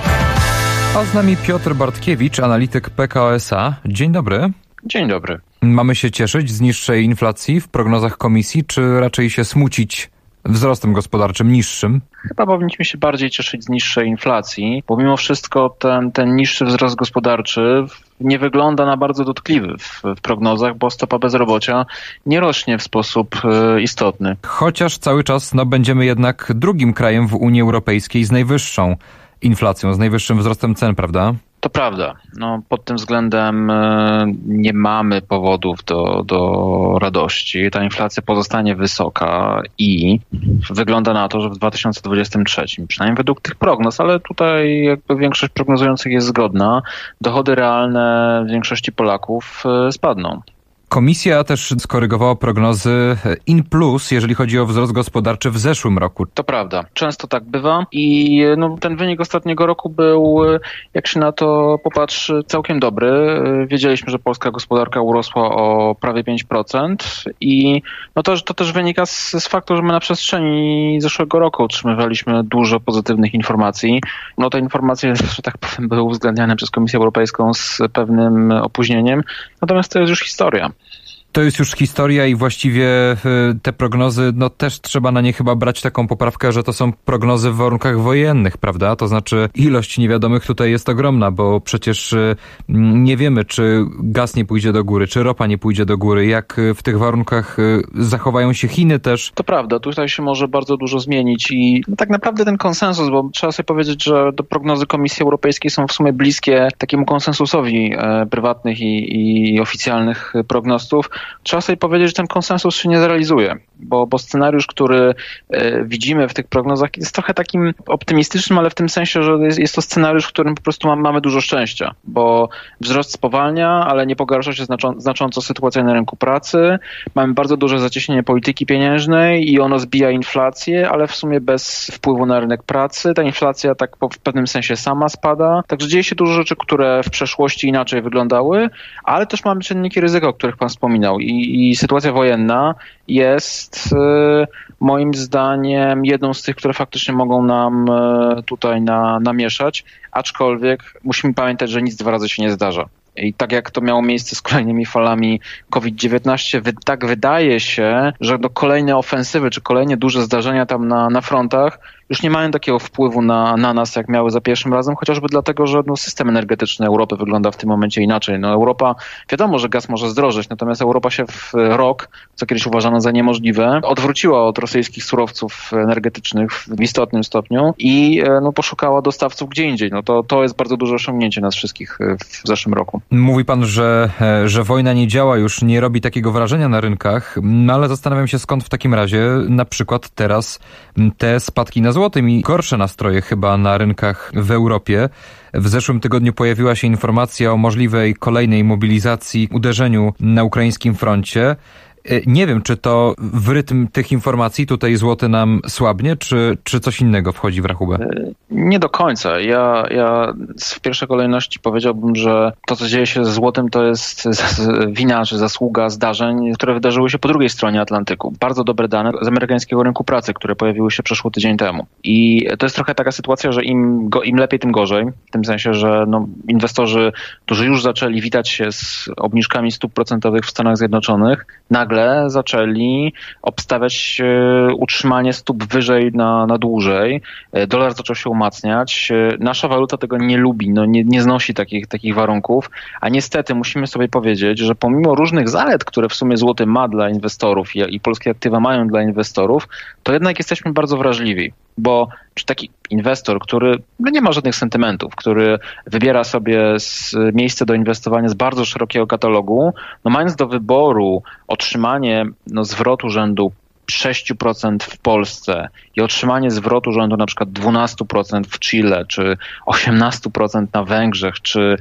A z nami Piotr Bartkiewicz, analityk PKO SA. Dzień dobry. Dzień dobry. Mamy się cieszyć z niższej inflacji w prognozach komisji, czy raczej się smucić wzrostem gospodarczym niższym? Chyba powinniśmy się bardziej cieszyć z niższej inflacji, bo mimo wszystko ten niższy wzrost gospodarczy nie wygląda na bardzo dotkliwy w prognozach, bo stopa bezrobocia nie rośnie w sposób istotny. Chociaż cały czas będziemy jednak drugim krajem w Unii Europejskiej z najwyższą inflacją, z najwyższym wzrostem cen, prawda? To prawda. Pod tym względem nie mamy powodów do radości. Ta inflacja pozostanie wysoka i wygląda na to, że w 2023, przynajmniej według tych prognoz, ale tutaj jakby większość prognozujących jest zgodna, dochody realne większości Polaków spadną. Komisja też skorygowała prognozy in plus, jeżeli chodzi o wzrost gospodarczy w zeszłym roku. To prawda. Często tak bywa i ten wynik ostatniego roku był, jak się na to popatrzy, całkiem dobry. Wiedzieliśmy, że polska gospodarka urosła o prawie 5% i to też wynika z faktu, że my na przestrzeni zeszłego roku otrzymywaliśmy dużo pozytywnych informacji. Te informacje, że tak powiem, były uwzględniane przez Komisję Europejską z pewnym opóźnieniem, natomiast to jest już historia. To jest już historia i właściwie te prognozy, też trzeba na nie chyba brać taką poprawkę, że to są prognozy w warunkach wojennych, prawda? To znaczy ilość niewiadomych tutaj jest ogromna, bo przecież nie wiemy, czy gaz nie pójdzie do góry, czy ropa nie pójdzie do góry, jak w tych warunkach zachowają się Chiny też. To prawda, tutaj się może bardzo dużo zmienić i tak naprawdę ten konsensus, bo trzeba sobie powiedzieć, że prognozy Komisji Europejskiej są w sumie bliskie takiemu konsensusowi prywatnych i oficjalnych prognostów. Trzeba sobie powiedzieć, że ten konsensus się nie zrealizuje, bo scenariusz, który widzimy w tych prognozach jest trochę takim optymistycznym, ale w tym sensie, że jest to scenariusz, w którym po prostu mamy dużo szczęścia, bo wzrost spowalnia, ale nie pogarsza się znacząco sytuacja na rynku pracy. Mamy bardzo duże zacieśnienie polityki pieniężnej i ono zbija inflację, ale w sumie bez wpływu na rynek pracy. Ta inflacja tak w pewnym sensie sama spada. Także dzieje się dużo rzeczy, które w przeszłości inaczej wyglądały, ale też mamy czynniki ryzyka, o których pan wspominał. I sytuacja wojenna jest moim zdaniem jedną z tych, które faktycznie mogą nam tutaj namieszać, aczkolwiek musimy pamiętać, że nic dwa razy się nie zdarza. I tak jak to miało miejsce z kolejnymi falami COVID-19, tak wydaje się, że kolejne ofensywy czy kolejne duże zdarzenia tam na frontach już nie mają takiego wpływu na nas, jak miały za pierwszym razem, chociażby dlatego, że system energetyczny Europy wygląda w tym momencie inaczej. Europa, wiadomo, że gaz może zdrożeć, natomiast Europa się w rok, co kiedyś uważano za niemożliwe, odwróciła od rosyjskich surowców energetycznych w istotnym stopniu i poszukała dostawców gdzie indziej. To jest bardzo duże osiągnięcie nas wszystkich w zeszłym roku. Mówi pan, że wojna nie działa już, nie robi takiego wrażenia na rynkach, ale zastanawiam się, skąd w takim razie na przykład teraz te spadki na złotym i gorsze nastroje chyba na rynkach w Europie. W zeszłym tygodniu pojawiła się informacja o możliwej kolejnej mobilizacji, uderzeniu na ukraińskim froncie. Nie wiem, czy to w rytm tych informacji tutaj złoty nam słabnie, czy coś innego wchodzi w rachubę? Nie do końca. Ja w pierwszej kolejności powiedziałbym, że to, co dzieje się ze złotem, to jest wina czy zasługa zdarzeń, które wydarzyły się po drugiej stronie Atlantyku. Bardzo dobre dane z amerykańskiego rynku pracy, które pojawiły się przeszły tydzień temu. I to jest trochę taka sytuacja, że im lepiej, tym gorzej. W tym sensie, że inwestorzy, którzy już zaczęli witać się z obniżkami stóp procentowych w Stanach Zjednoczonych, nagle zaczęli obstawiać utrzymanie stóp wyżej na dłużej. Dolar zaczął się umacniać. Nasza waluta tego nie lubi, nie znosi takich warunków, a niestety musimy sobie powiedzieć, że pomimo różnych zalet, które w sumie złoty ma dla inwestorów i polskie aktywa mają dla inwestorów, to jednak jesteśmy bardzo wrażliwi, bo czy taki inwestor, który nie ma żadnych sentymentów, który wybiera sobie miejsce do inwestowania z bardzo szerokiego katalogu, mając do wyboru otrzymanie zwrotu rzędu 6% w Polsce i otrzymanie zwrotu rzędu na przykład 12% w Chile, czy 18% na Węgrzech, czy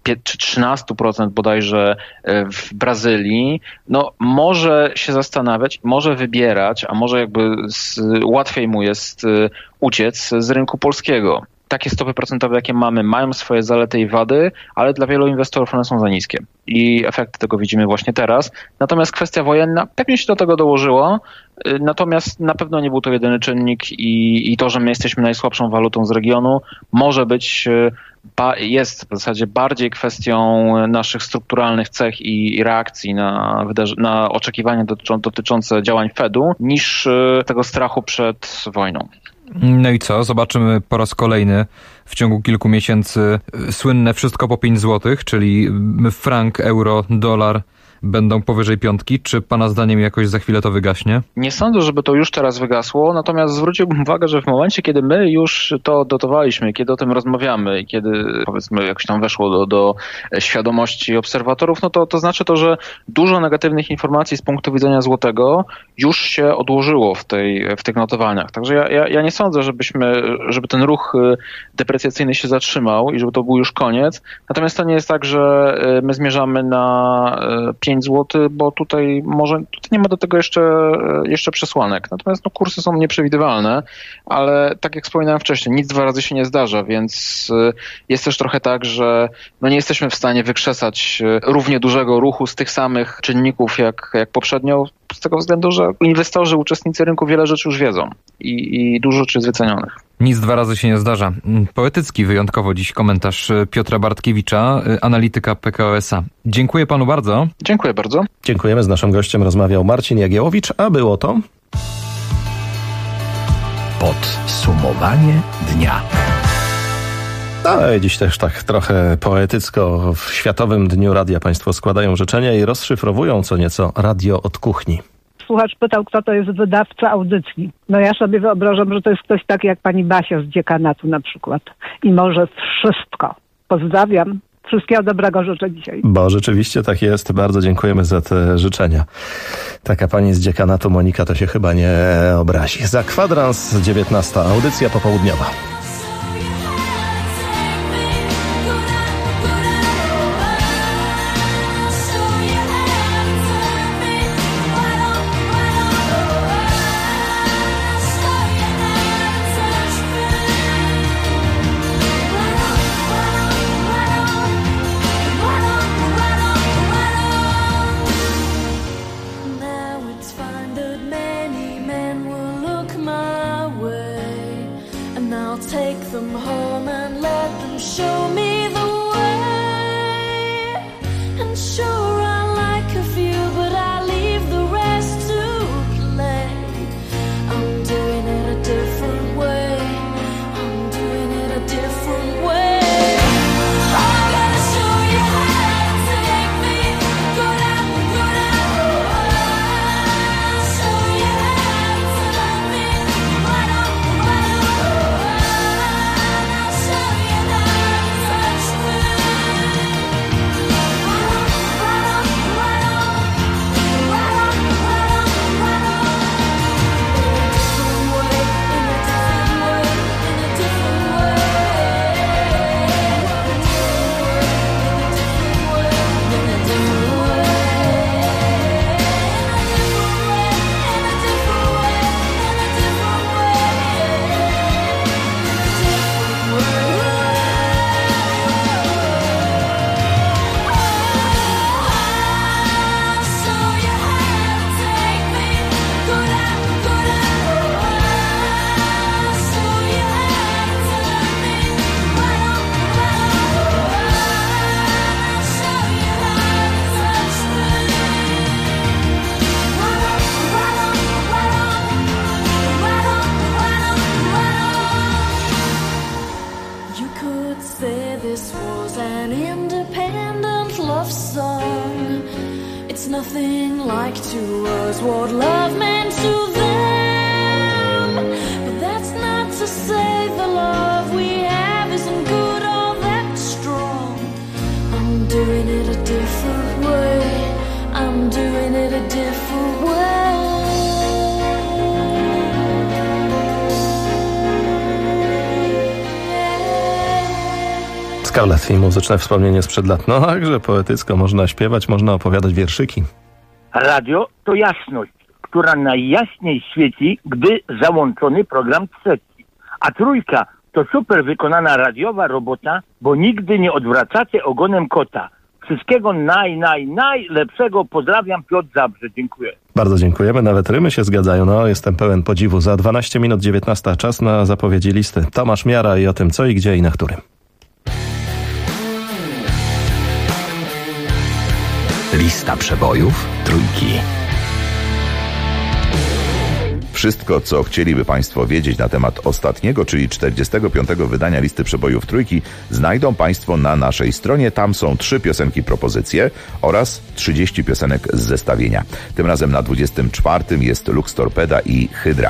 13% bodajże w Brazylii, może się zastanawiać, może wybierać, a może łatwiej mu jest uciec z rynku polskiego. Takie stopy procentowe, jakie mamy, mają swoje zalety i wady, ale dla wielu inwestorów one są za niskie. I efekty tego widzimy właśnie teraz. Natomiast kwestia wojenna pewnie się do tego dołożyło, natomiast na pewno nie był to jedyny czynnik i to, że my jesteśmy najsłabszą walutą z regionu, może być, jest w zasadzie bardziej kwestią naszych strukturalnych cech i reakcji na oczekiwania dotyczące działań Fedu, niż tego strachu przed wojną. No i co? Zobaczymy po raz kolejny w ciągu kilku miesięcy słynne wszystko po 5 zł, czyli frank, euro, dolar będą powyżej 5. Czy pana zdaniem jakoś za chwilę to wygaśnie? Nie sądzę, żeby to już teraz wygasło, natomiast zwróciłbym uwagę, że w momencie, kiedy my już to dotowaliśmy, kiedy o tym rozmawiamy i kiedy powiedzmy jakoś tam weszło do świadomości obserwatorów, to znaczy to, że dużo negatywnych informacji z punktu widzenia złotego już się odłożyło w tych notowaniach. Także ja nie sądzę, żeby ten ruch deprecjacyjny się zatrzymał i żeby to był już koniec. Natomiast to nie jest tak, że my zmierzamy na 5 zł, bo tutaj nie ma do tego jeszcze przesłanek. Natomiast kursy są nieprzewidywalne, ale tak jak wspominałem wcześniej, nic 2 razy się nie zdarza, więc jest też trochę tak, że nie jesteśmy w stanie wykrzesać równie dużego ruchu z tych samych czynników jak poprzednio, z tego względu, że inwestorzy, uczestnicy rynku wiele rzeczy już wiedzą i dużo rzeczy jest wycenionych. Nic 2 razy się nie zdarza. Poetycki wyjątkowo dziś komentarz Piotra Bartkiewicza, analityka PKO SA. Dziękuję panu bardzo. Dziękuję bardzo. Dziękujemy. Z naszym gościem rozmawiał Marcin Jagiełowicz, a było to... Podsumowanie dnia. Dziś też tak trochę poetycko w Światowym Dniu Radia państwo składają życzenia i rozszyfrowują co nieco radio od kuchni. Słuchacz pytał, kto to jest wydawca audycji. Ja sobie wyobrażam, że to jest ktoś taki jak pani Basia z dziekanatu na przykład. I może wszystko. Pozdrawiam. Wszystkiego dobrego życzę dzisiaj. Bo rzeczywiście tak jest. Bardzo dziękujemy za te życzenia. Taka pani z dziekanatu Monika to się chyba nie obrazi. Za kwadrans 19. Audycja popołudniowa. to us what love meant to them. But that's not to say the love we have isn't good or that strong. I'm doing it a different way. I'm doing it a different way. Scarlett i muzyczne wspomnienie sprzed lat. No także poetycko można śpiewać, można opowiadać wierszyki. Radio to jasność, która najjaśniej świeci, gdy załączony program trzeci. A trójka to super wykonana radiowa robota, bo nigdy nie odwracacie ogonem kota. Wszystkiego najlepszego. Pozdrawiam, Piotr Zabrze. Dziękuję. Bardzo dziękujemy. Nawet rymy się zgadzają. No, jestem pełen podziwu. Za 12 minut 19 czas na zapowiedzi listy. Tomasz Miara i o tym co i gdzie i na którym. Lista przebojów trójki. Wszystko, co chcieliby Państwo wiedzieć na temat ostatniego, czyli 45. wydania listy przebojów trójki, znajdą Państwo na naszej stronie. Tam są 3 piosenki propozycje oraz 30 piosenek z zestawienia. Tym razem na 24. jest Lux Torpeda i Hydra.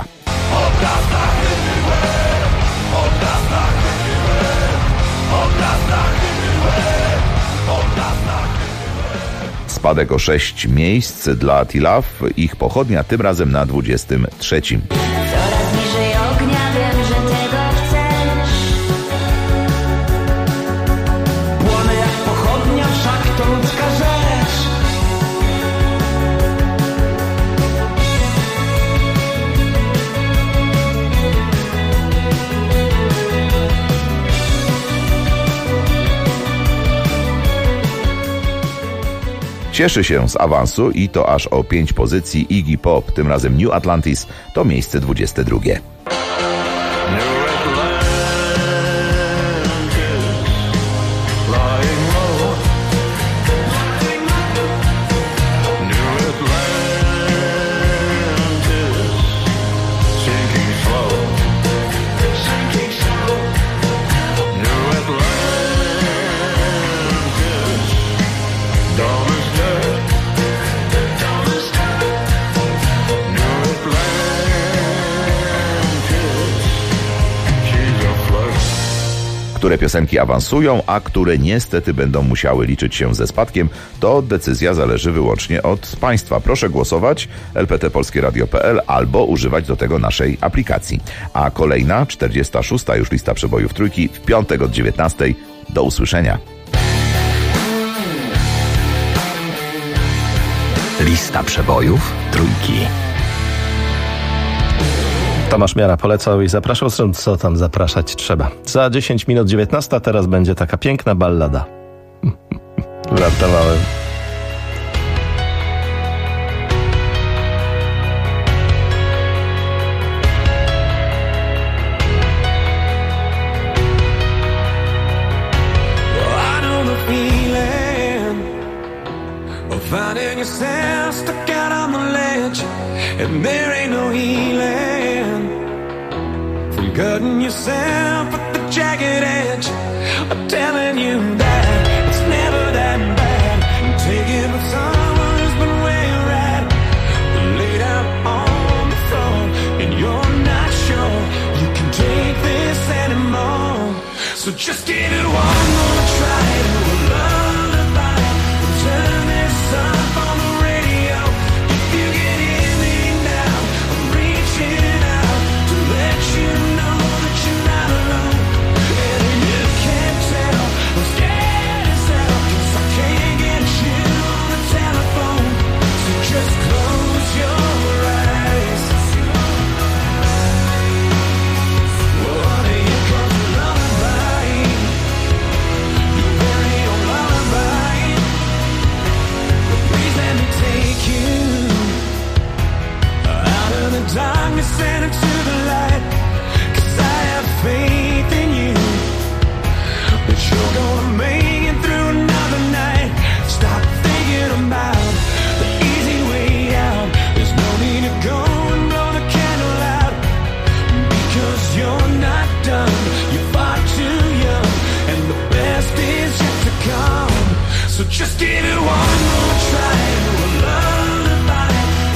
Spadek o 6 miejsc dla T-Love, ich pochodnia, tym razem na 23. Coraz bliżej ognia, wiem, że tego chcesz. Płonę jak pochodnia, wszak to ludzka rzecz. Cieszy się z awansu i to aż o 5 pozycji Iggy Pop, tym razem New Atlantis, to miejsce 22. Które piosenki awansują, a które niestety będą musiały liczyć się ze spadkiem, to decyzja zależy wyłącznie od Państwa. Proszę głosować lptpolskieradio.pl albo używać do tego naszej aplikacji. A kolejna, 46. już lista przebojów trójki w piątek od 19. Do usłyszenia. Lista przebojów trójki. Tomasz Miara polecał i zapraszał, co tam zapraszać trzeba. Za 10 minut 19 teraz będzie taka piękna ballada. Żartowałem. Finding yourself stuck out on the ledge, and there ain't no healing from cutting yourself at the jagged edge. I'm telling you that it's never that bad. I'm taking with someone who's been where you're at, laid out on the floor, and you're not sure you can take this anymore. So just give it one more try. Lullaby, turn this up on the radio. If you can hear me now, I'm reaching out to let you know that you're not alone. And if you can't tell, I'm scared as hell, 'cause I can't get you on the telephone. So just close your eyes. What do you call a lullaby? Your very own lullaby. Please let me take you out of the darkness and into the light, 'cause I have faith in you that you're gonna make it through another night. Stop thinking about the easy way out. There's no need to go and blow the candle out, because you're not done. You're far too young, and the best is yet to come. So just give it one more try. Lullaby,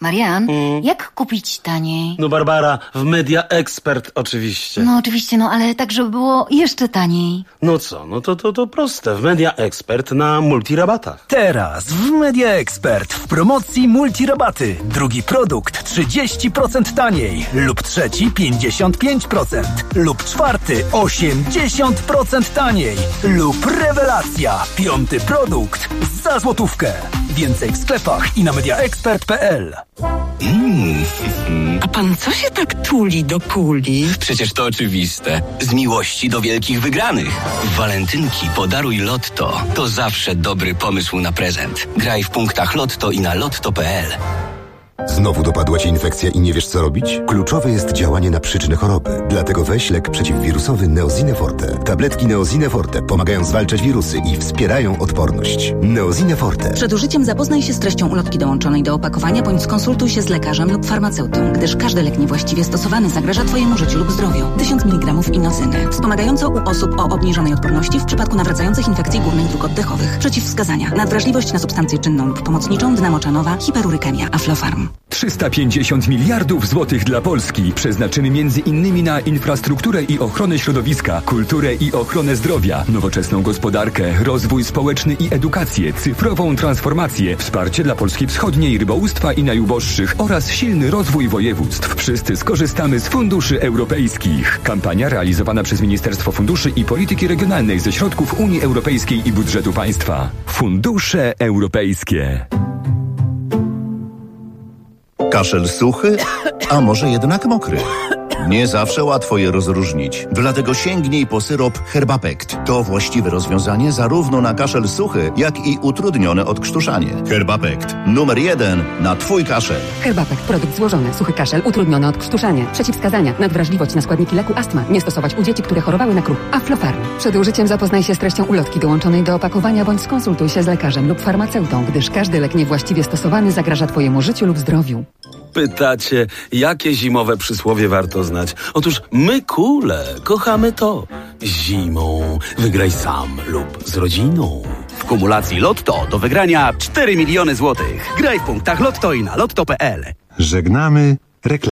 Marian, jak kupić taniej? No Barbara, w Media Expert oczywiście. No oczywiście, ale tak, żeby było jeszcze taniej. No co, to proste. W Media Expert na multirabatach. Teraz w Media Expert w promocji multirabaty. Drugi produkt 30% taniej lub trzeci 55% lub czwarty 80% taniej lub rewelacja. Piąty produkt za złotówkę. Więcej w sklepach i na mediaexpert.pl. A pan co się tak tuli do kuli? Przecież to oczywiste. Z miłości do wielkich wygranych. W walentynki podaruj Lotto. To zawsze dobry pomysł na prezent. Graj w punktach Lotto i na lotto.pl. Znowu dopadła Cię infekcja i nie wiesz co robić? Kluczowe jest działanie na przyczynę choroby. Dlatego weź lek przeciwwirusowy Neosine Forte. Tabletki Neosine Forte pomagają zwalczać wirusy i wspierają odporność. Neosine Forte. Przed użyciem zapoznaj się z treścią ulotki dołączonej do opakowania bądź skonsultuj się z lekarzem lub farmaceutą, gdyż każdy lek niewłaściwie stosowany zagraża Twojemu życiu lub zdrowiu. 1000 mg inozyny. Wspomagająco u osób o obniżonej odporności w przypadku nawracających infekcji górnych dróg oddechowych. Przeciwwskazania. Nadwrażliwość na substancję czynną lub pomocniczą, dynamoczonowa, hiperurykemia, Aflofarm. 350 miliardów złotych dla Polski przeznaczymy między innymi na infrastrukturę i ochronę środowiska, kulturę i ochronę zdrowia, nowoczesną gospodarkę, rozwój społeczny i edukację, cyfrową transformację, wsparcie dla Polski Wschodniej, rybołówstwa i najuboższych oraz silny rozwój województw. Wszyscy skorzystamy z funduszy europejskich. Kampania realizowana przez Ministerstwo Funduszy i Polityki Regionalnej ze środków Unii Europejskiej i budżetu państwa. Fundusze europejskie. Kaszel suchy, a może jednak mokry? Nie zawsze łatwo je rozróżnić. Dlatego sięgnij po syrop Herbapekt. To właściwe rozwiązanie zarówno na kaszel suchy, jak i utrudnione odkrztuszanie. Herbapekt. Numer 1 na Twój kaszel. Herbapekt. Produkt złożony. Suchy kaszel. Utrudnione odkrztuszanie. Przeciwwskazania. Nadwrażliwość na składniki leku astma. Nie stosować u dzieci, które chorowały na kruch. Aflofarm. Przed użyciem zapoznaj się z treścią ulotki dołączonej do opakowania bądź skonsultuj się z lekarzem lub farmaceutą, gdyż każdy lek niewłaściwie stosowany zagraża Twojemu życiu lub zdrowiu. Pytacie, jakie zimowe przysłowie warto znać? Otóż my kule kochamy to. Zimą wygraj sam lub z rodziną. W kumulacji Lotto do wygrania 4 miliony złotych. Graj w punktach Lotto i na lotto.pl. Żegnamy reklamy.